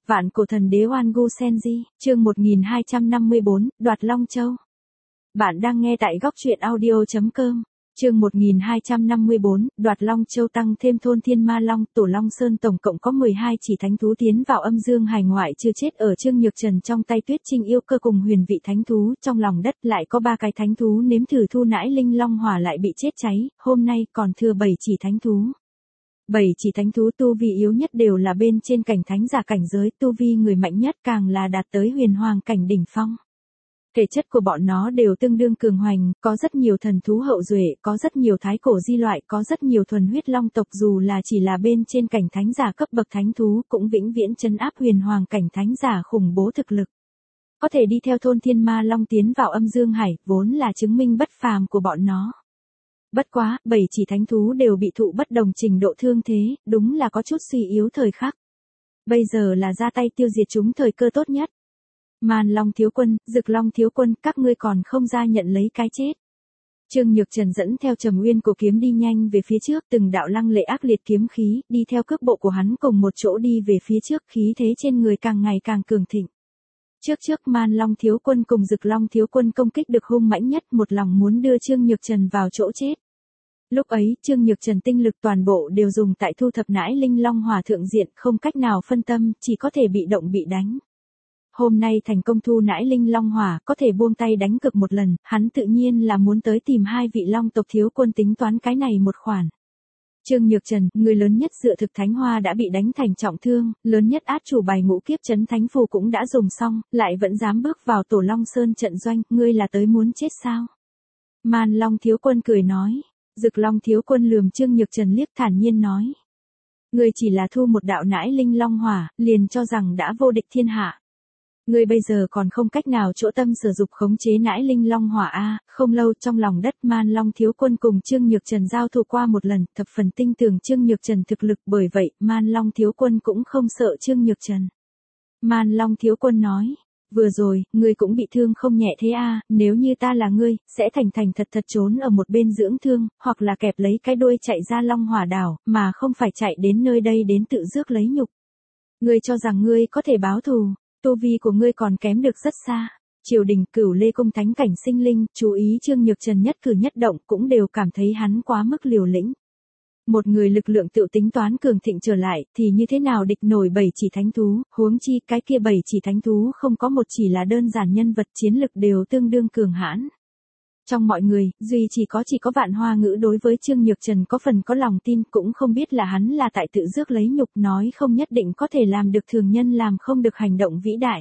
Vạn cổ thần đế Oan Gu Senji, chương 1254, đoạt Long Châu. Bạn đang nghe tại góc truyện audio.com. Chương 1254, đoạt Long Châu tăng thêm thôn Thiên Ma Long, Tổ Long Sơn tổng cộng có 12 chỉ thánh thú tiến vào âm dương hải ngoại chưa chết ở Trương Nhược Trần trong tay Tuyết Trinh yêu cơ cùng huyền vị thánh thú, trong lòng đất lại có 3 cái thánh thú nếm thử thu nãi linh long hỏa lại bị chết cháy, hôm nay còn thừa 7 chỉ thánh thú. 7 chỉ thánh thú tu vi yếu nhất đều là bên trên cảnh thánh giả cảnh giới, tu vi người mạnh nhất càng là đạt tới huyền hoàng cảnh đỉnh phong. Thể chất của bọn nó đều tương đương cường hoành, có rất nhiều thần thú hậu duệ, có rất nhiều thái cổ di loại, có rất nhiều thuần huyết long tộc, dù là chỉ là bên trên cảnh thánh giả cấp bậc thánh thú cũng vĩnh viễn trấn áp huyền hoàng cảnh thánh giả khủng bố thực lực. Có thể đi theo thôn Thiên Ma Long tiến vào âm dương hải, vốn là chứng minh bất phàm của bọn nó. Bất quá, 7 chỉ thánh thú đều bị thụ bất đồng trình độ thương thế, đúng là có chút suy yếu thời khắc. Bây giờ là ra tay tiêu diệt chúng thời cơ tốt nhất. Man Long thiếu quân, Dực Long thiếu quân, các ngươi còn không ra nhận lấy cái chết. Trương Nhược Trần dẫn theo Trầm Uyên cổ kiếm đi nhanh về phía trước, từng đạo lăng lệ ác liệt kiếm khí, đi theo cước bộ của hắn cùng một chỗ đi về phía trước, khí thế trên người càng ngày càng cường thịnh. Trước Man Long thiếu quân cùng Dực Long thiếu quân công kích được hung mãnh nhất, một lòng muốn đưa Trương Nhược Trần vào chỗ chết. Lúc ấy, Trương Nhược Trần tinh lực toàn bộ đều dùng tại thu thập nãi linh long hỏa thượng diện, không cách nào phân tâm, chỉ có thể bị động bị đánh. Hôm nay thành công thu nãi linh long hỏa, có thể buông tay đánh cược một lần, hắn tự nhiên là muốn tới tìm 2 vị long tộc thiếu quân tính toán cái này một khoản. Trương Nhược Trần, người lớn nhất dựa thực thánh hoa đã bị đánh thành trọng thương, lớn nhất át chủ bài ngũ kiếp trấn thánh phù cũng đã dùng xong, lại vẫn dám bước vào Tổ Long Sơn trận doanh, ngươi là tới muốn chết sao? Man Long thiếu quân cười nói. Dực Long thiếu quân lườm Trương Nhược Trần liếc thản nhiên nói. Ngươi chỉ là thu một đạo nãi linh long hỏa, liền cho rằng đã vô địch thiên hạ. Ngươi bây giờ còn không cách nào chỗ tâm sử dụng khống chế nãi linh long hỏa a. Không lâu trong lòng đất Man Long thiếu quân cùng Trương Nhược Trần giao thủ qua một lần, thập phần tin tưởng Trương Nhược Trần thực lực, bởi vậy Man Long thiếu quân cũng không sợ Trương Nhược Trần. Man Long thiếu quân nói. Vừa rồi, ngươi cũng bị thương không nhẹ thế a, nếu như ta là ngươi, sẽ thành thật trốn ở một bên dưỡng thương, hoặc là kẹp lấy cái đuôi chạy ra Long Hỏa đảo, mà không phải chạy đến nơi đây đến tự rước lấy nhục. Ngươi cho rằng ngươi có thể báo thù, tu vi của ngươi còn kém được rất xa. Triều đình Cửu Lê cung thánh cảnh sinh linh, chú ý Trương Nhược Trần nhất cử nhất động cũng đều cảm thấy hắn quá mức liều lĩnh. Một người lực lượng tự tính toán cường thịnh trở lại, thì như thế nào địch nổi 7 chỉ thánh thú, huống chi cái kia 7 chỉ thánh thú không có một chỉ là đơn giản nhân vật, chiến lực đều tương đương cường hãn. Trong mọi người, duy chỉ có Vạn Hoa Ngữ đối với Trương Nhược Trần có phần có lòng tin, cũng không biết là hắn là tại tự rước lấy nhục, nói không nhất định có thể làm được thường nhân làm không được hành động vĩ đại.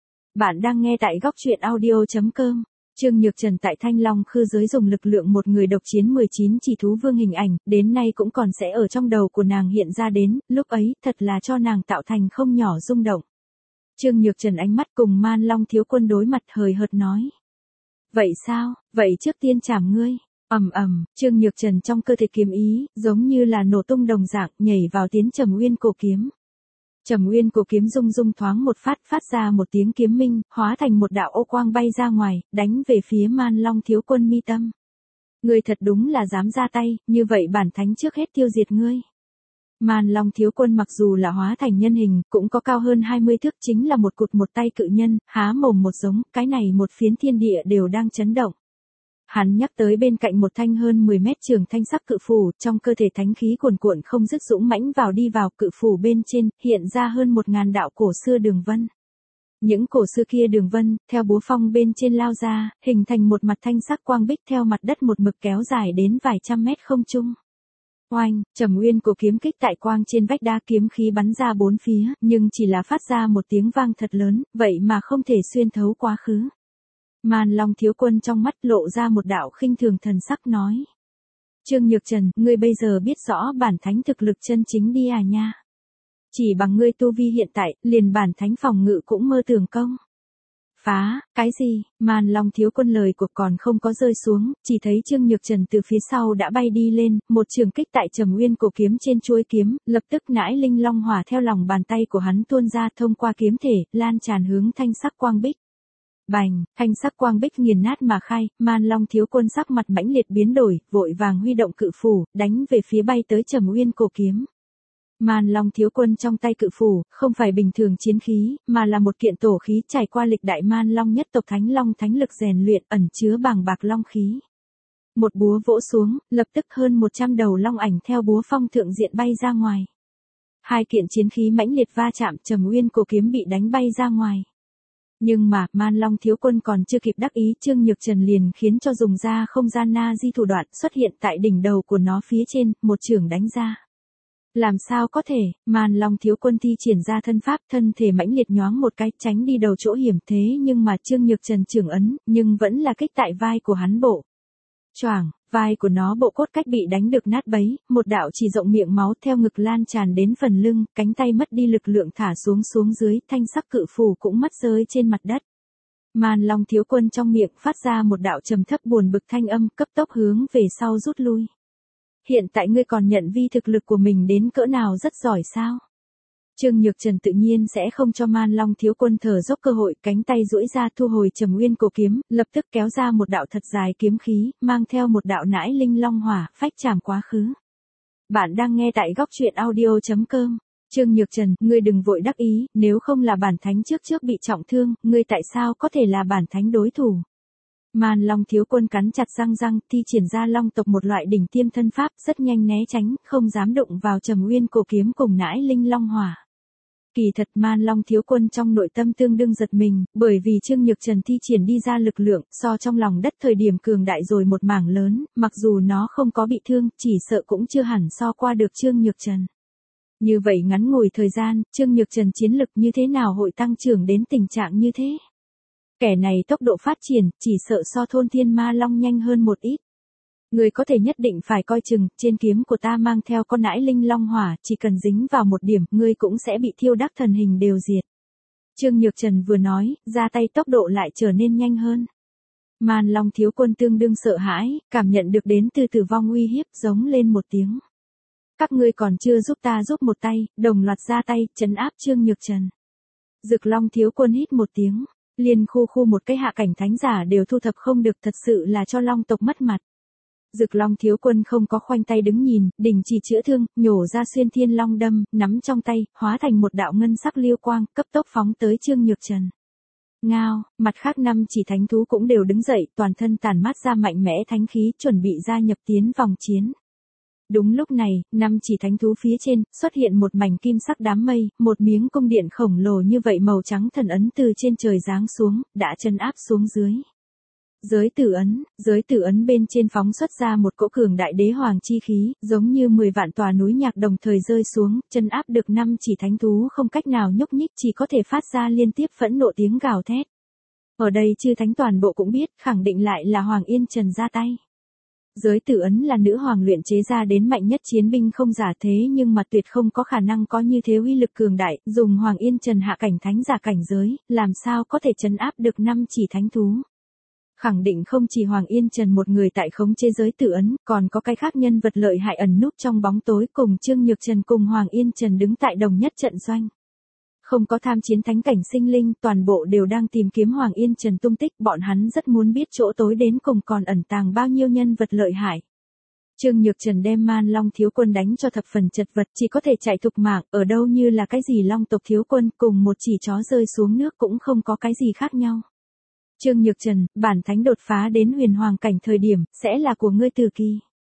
Bạn đang nghe tại góc truyện audio.com. Trương Nhược Trần tại Thanh Long Khư giới dùng lực lượng một người độc chiến 19 chỉ thú vương hình ảnh, đến nay cũng còn sẽ ở trong đầu của nàng hiện ra đến, lúc ấy, thật là cho nàng tạo thành không nhỏ rung động. Trương Nhược Trần ánh mắt cùng Man Long thiếu quân đối mặt hời hợt nói. Vậy sao, vậy trước tiên chảm ngươi. Trương Nhược Trần trong cơ thể kiếm ý, giống như là nổ tung đồng dạng, nhảy vào tiến Trầm Uyên cổ kiếm. Trầm Uyên cổ kiếm rung thoáng một phát ra một tiếng kiếm minh, hóa thành một đạo ô quang bay ra ngoài, đánh về phía Man Long thiếu quân mi tâm. Ngươi thật đúng là dám ra tay, như vậy bản thánh trước hết tiêu diệt ngươi. Man Long thiếu quân mặc dù là hóa thành nhân hình, cũng có cao hơn 20 thước, chính là một cụt một tay cự nhân, há mồm một giống, cái này một phiến thiên địa đều đang chấn động. Hắn nhắc tới bên cạnh một thanh hơn 10 mét trường thanh sắc cự phù, trong cơ thể thánh khí cuồn cuộn không dứt dũng mãnh đi vào cự phù bên trên, hiện ra hơn 1000 đạo cổ xưa đường vân. Những cổ xưa kia đường vân, theo búa phong bên trên lao ra, hình thành một mặt thanh sắc quang bích theo mặt đất một mực kéo dài đến vài trăm mét không trung. Oanh, Trầm Uyên cổ kiếm kích tại quang trên vách đá, kiếm khí bắn ra bốn phía, nhưng chỉ là phát ra một tiếng vang thật lớn, vậy mà không thể xuyên thấu quá khứ. Man Long thiếu quân trong mắt lộ ra một đạo khinh thường thần sắc nói. Trương Nhược Trần, ngươi bây giờ biết rõ bản thánh thực lực chân chính đi à nha. Chỉ bằng ngươi tu vi hiện tại, liền bản thánh phòng ngự cũng mơ tưởng công. Phá, cái gì? Man Long thiếu quân lời của còn không có rơi xuống, chỉ thấy Trương Nhược Trần từ phía sau đã bay đi lên, một trường kích tại Trầm Uyên cổ kiếm trên chuôi kiếm, lập tức nãi linh long hỏa theo lòng bàn tay của hắn tuôn ra thông qua kiếm thể, lan tràn hướng thanh sắc quang bích. Bành, thanh sắc quang bích nghiền nát mà khai, Man Long thiếu quân sắc mặt mãnh liệt biến đổi, vội vàng huy động cự phủ, đánh về phía bay tới Trầm Uyên cổ kiếm. Man Long thiếu quân trong tay cự phủ, không phải bình thường chiến khí, mà là một kiện tổ khí trải qua lịch đại Man Long nhất tộc Thánh Long thánh lực rèn luyện ẩn chứa bàng bạc long khí. Một búa vỗ xuống, lập tức hơn 100 đầu long ảnh theo búa phong thượng diện bay ra ngoài. Hai kiện chiến khí mãnh liệt va chạm, Trầm Uyên cổ kiếm bị đánh bay ra ngoài. Nhưng mà, Man Long thiếu quân còn chưa kịp đắc ý, Trương Nhược Trần liền khiến cho dùng ra không gian na di thủ đoạn xuất hiện tại đỉnh đầu của nó phía trên, một chưởng đánh ra. Làm sao có thể, Man Long thiếu quân thi triển ra thân pháp, thân thể mãnh liệt nhoáng một cái tránh đi đầu chỗ hiểm thế, nhưng mà Trương Nhược Trần chưởng ấn, nhưng vẫn là kích tại vai của hắn bộ. Choảng, vai của nó bộ cốt cách bị đánh được nát bấy, một đạo chỉ rộng miệng máu theo ngực lan tràn đến phần lưng, cánh tay mất đi lực lượng thả xuống dưới, thanh sắc cự phủ cũng mất rơi trên mặt đất. Man Long thiếu quân trong miệng phát ra một đạo trầm thấp buồn bực thanh âm, cấp tốc hướng về sau rút lui. Hiện tại ngươi còn nhận vi thực lực của mình đến cỡ nào rất giỏi sao? Trương Nhược Trần tự nhiên sẽ không cho Man Long thiếu quân thở dốc cơ hội, cánh tay duỗi ra thu hồi Trầm Uyên cổ kiếm, lập tức kéo ra một đạo thật dài kiếm khí, mang theo một đạo nãi linh long hỏa, phách chạm quá khứ. Bạn đang nghe tại góc truyện audio.com. Trương Nhược Trần, ngươi đừng vội đắc ý, nếu không là bản thánh trước bị trọng thương, ngươi tại sao có thể là bản thánh đối thủ? Man Long thiếu quân cắn chặt răng, thi triển ra long tộc một loại đỉnh tiêm thân pháp, rất nhanh né tránh, không dám đụng vào Trầm Uyên cổ kiếm cùng nãi linh long hỏa. Kỳ thật Man Long thiếu quân trong nội tâm tương đương giật mình, bởi vì Trương Nhược Trần thi triển đi ra lực lượng, so trong lòng đất thời điểm cường đại rồi một mảng lớn, mặc dù nó không có bị thương, chỉ sợ cũng chưa hẳn so qua được Trương Nhược Trần. Như vậy ngắn ngủi thời gian, Trương Nhược Trần chiến lực như thế nào hội tăng trưởng đến tình trạng như thế? Kẻ này tốc độ phát triển, chỉ sợ so thôn thiên ma long nhanh hơn một ít. Người có thể nhất định phải coi chừng, trên kiếm của ta mang theo con nãi linh long hỏa, chỉ cần dính vào một điểm, ngươi cũng sẽ bị thiêu đắc thần hình đều diệt. Trương Nhược Trần vừa nói, ra tay tốc độ lại trở nên nhanh hơn. Man Long thiếu quân tương đương sợ hãi, cảm nhận được đến từ tử vong uy hiếp, giống lên một tiếng. Các ngươi còn chưa giúp ta giúp một tay, đồng loạt ra tay, trấn áp Trương Nhược Trần. Dực Long thiếu quân hít một tiếng, liền khu một cái hạ cảnh thánh giả đều thu thập không được, thật sự là cho long tộc mất mặt. Dực Long thiếu quân không có khoanh tay đứng nhìn, đình chỉ chữa thương, nhổ ra xuyên thiên long đâm, nắm trong tay, hóa thành một đạo ngân sắc liêu quang, cấp tốc phóng tới Trương Nhược Trần. Ngao, mặt khác 5 chỉ thánh thú cũng đều đứng dậy, toàn thân tản mát ra mạnh mẽ thánh khí, chuẩn bị gia nhập tiến vòng chiến. Đúng lúc này, 5 chỉ thánh thú phía trên, xuất hiện một mảnh kim sắc đám mây, một miếng cung điện khổng lồ như vậy màu trắng thần ấn từ trên trời giáng xuống, đã trấn áp xuống dưới. Giới tử ấn bên trên phóng xuất ra một cỗ cường đại đế hoàng chi khí, giống như 10 vạn tòa núi nhạc đồng thời rơi xuống, trấn áp được 5 chỉ thánh thú không cách nào nhúc nhích, chỉ có thể phát ra liên tiếp phẫn nộ tiếng gào thét. Ở đây chư thánh toàn bộ cũng biết, khẳng định lại là Hoàng Yên Trần ra tay. Giới tử ấn là nữ hoàng luyện chế ra đến mạnh nhất chiến binh không giả, thế nhưng mà tuyệt không có khả năng có như thế uy lực cường đại, dùng Hoàng Yên Trần hạ cảnh thánh giả cảnh giới, làm sao có thể trấn áp được 5 chỉ thánh thú. Khẳng định không chỉ Hoàng Yên Trần một người tại khống chế giới tử ấn, còn có cái khác nhân vật lợi hại ẩn núp trong bóng tối, cùng Trương Nhược Trần cùng Hoàng Yên Trần đứng tại đồng nhất trận doanh. Không có tham chiến thánh cảnh sinh linh, toàn bộ đều đang tìm kiếm Hoàng Yên Trần tung tích, bọn hắn rất muốn biết chỗ tối đến cùng còn ẩn tàng bao nhiêu nhân vật lợi hại. Trương Nhược Trần đem Man Long thiếu quân đánh cho thập phần chật vật, chỉ có thể chạy thục mạng, ở đâu như là cái gì Long tộc thiếu quân, cùng một chỉ chó rơi xuống nước cũng không có cái gì khác nhau. Trương Nhược Trần, bản thánh đột phá đến huyền hoàng cảnh thời điểm, sẽ là của ngươi từ kỳ.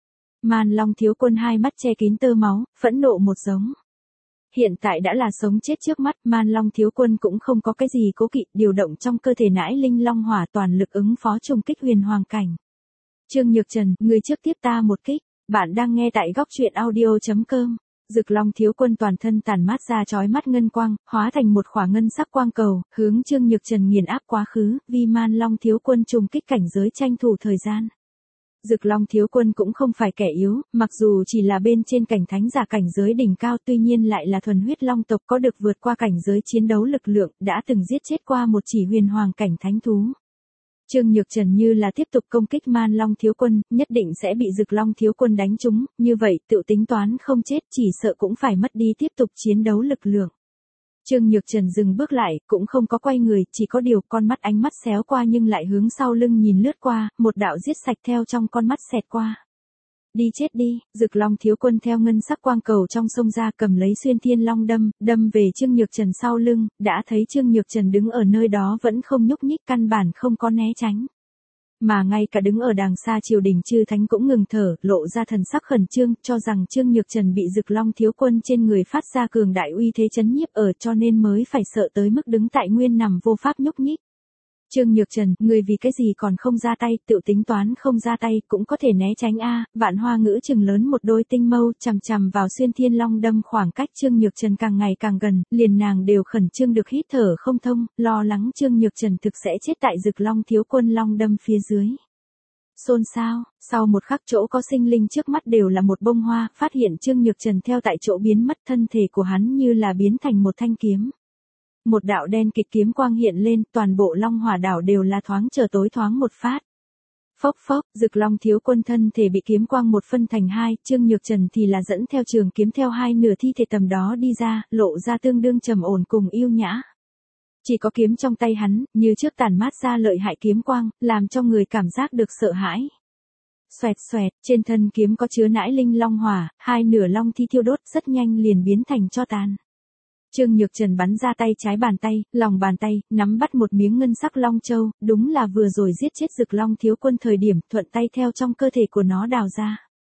Man Long thiếu quân hai mắt che kín tơ máu, phẫn nộ một giống. Hiện tại đã là sống chết trước mắt, Man Long thiếu quân cũng không có cái gì cố kỵ, điều động trong cơ thể nãi linh long hỏa toàn lực ứng phó trùng kích huyền hoàng cảnh. Trương Nhược Trần, ngươi trước tiếp ta một kích, bạn đang nghe tại góc truyện audio.com. Dực Long thiếu quân toàn thân tản mát ra chói mắt ngân quang, hóa thành một khỏa ngân sắc quang cầu, hướng Trương Nhược Trần nghiền áp quá khứ, vì Man Long thiếu quân trùng kích cảnh giới tranh thủ thời gian. Dực Long thiếu quân cũng không phải kẻ yếu, mặc dù chỉ là bên trên cảnh thánh giả cảnh giới đỉnh cao, tuy nhiên lại là thuần huyết long tộc, có được vượt qua cảnh giới chiến đấu lực lượng, đã từng giết chết qua một chỉ huyền hoàng cảnh thánh thú. Trương Nhược Trần như là tiếp tục công kích Man Long thiếu quân, nhất định sẽ bị Dực Long thiếu quân đánh trúng, như vậy tự tính toán không chết, chỉ sợ cũng phải mất đi tiếp tục chiến đấu lực lượng. Trương Nhược Trần dừng bước lại, cũng không có quay người, chỉ có điều con mắt ánh mắt xéo qua nhưng lại hướng sau lưng nhìn lướt qua, một đạo giết sạch theo trong con mắt xẹt qua. Đi chết đi, Dực Long thiếu quân theo ngân sắc quang cầu trong sông ra cầm lấy xuyên thiên long đâm về Trương Nhược Trần sau lưng, đã thấy Trương Nhược Trần đứng ở nơi đó vẫn không nhúc nhích, căn bản không có né tránh. Mà ngay cả đứng ở đàng xa triều đình chư thánh cũng ngừng thở, lộ ra thần sắc khẩn trương, cho rằng Trương Nhược Trần bị Dực Long thiếu quân trên người phát ra cường đại uy thế chấn nhiếp ở, cho nên mới phải sợ tới mức đứng tại nguyên nằm vô pháp nhúc nhích. Trương Nhược Trần, người vì cái gì còn không ra tay, tự tính toán không ra tay, cũng có thể né tránh a. Vạn Hoa Ngữ trừng lớn một đôi tinh mâu, chằm chằm vào xuyên thiên long đâm, khoảng cách Trương Nhược Trần càng ngày càng gần, liền nàng đều khẩn trương được hít thở không thông, lo lắng Trương Nhược Trần thực sẽ chết tại Dực Long thiếu quân long đâm phía dưới. Xôn xao, sau một khắc chỗ có sinh linh trước mắt đều là một bông hoa, phát hiện Trương Nhược Trần theo tại chỗ biến mất, thân thể của hắn như là biến thành một thanh kiếm. Một đạo đen kịch kiếm quang hiện lên, toàn bộ Long Hỏa đảo đều là thoáng trở tối thoáng một phát. Phốc phốc, Dực Long thiếu quân thân thể bị kiếm quang một phân thành hai, Trương Nhược Trần thì là dẫn theo trường kiếm theo hai nửa thi thể tầm đó đi ra, lộ ra tương đương trầm ổn cùng yêu nhã. Chỉ có kiếm trong tay hắn, như trước tản mát ra lợi hại kiếm quang, làm cho người cảm giác được sợ hãi. Xoẹt xoẹt, trên thân kiếm có chứa nãi linh long hỏa, hai nửa long thi thiêu đốt rất nhanh liền biến thành tro tàn. Trương Nhược Trần bắn ra tay trái bàn tay, lòng bàn tay, nắm bắt một miếng ngân sắc long châu, đúng là vừa rồi giết chết Dực Long thiếu quân thời điểm, thuận tay theo trong cơ thể của nó đào ra.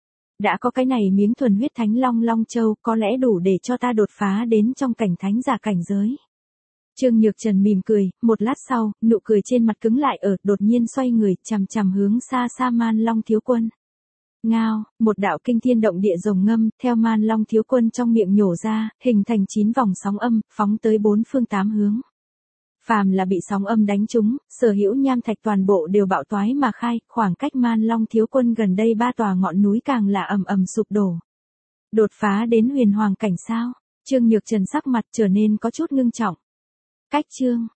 Đã có cái này miếng thuần huyết thánh long châu, có lẽ đủ để cho ta đột phá đến trong cảnh thánh giả cảnh giới. Trương Nhược Trần mỉm cười, một lát sau, nụ cười trên mặt cứng lại ở, đột nhiên xoay người, chằm chằm hướng xa xa Man Long thiếu quân. Ngao, một đạo kinh thiên động địa rồng ngâm, theo Man Long thiếu quân trong miệng nhổ ra, hình thành 9 vòng sóng âm, phóng tới 4 phương 8 hướng. Phàm là bị sóng âm đánh trúng, sở hữu nham thạch toàn bộ đều bạo toái mà khai, khoảng cách Man Long thiếu quân gần đây 3 tòa ngọn núi càng là ầm ầm sụp đổ. Đột phá đến huyền hoàng cảnh sao? Trương Nhược Trần sắc mặt trở nên có chút ngưng trọng. Cách chương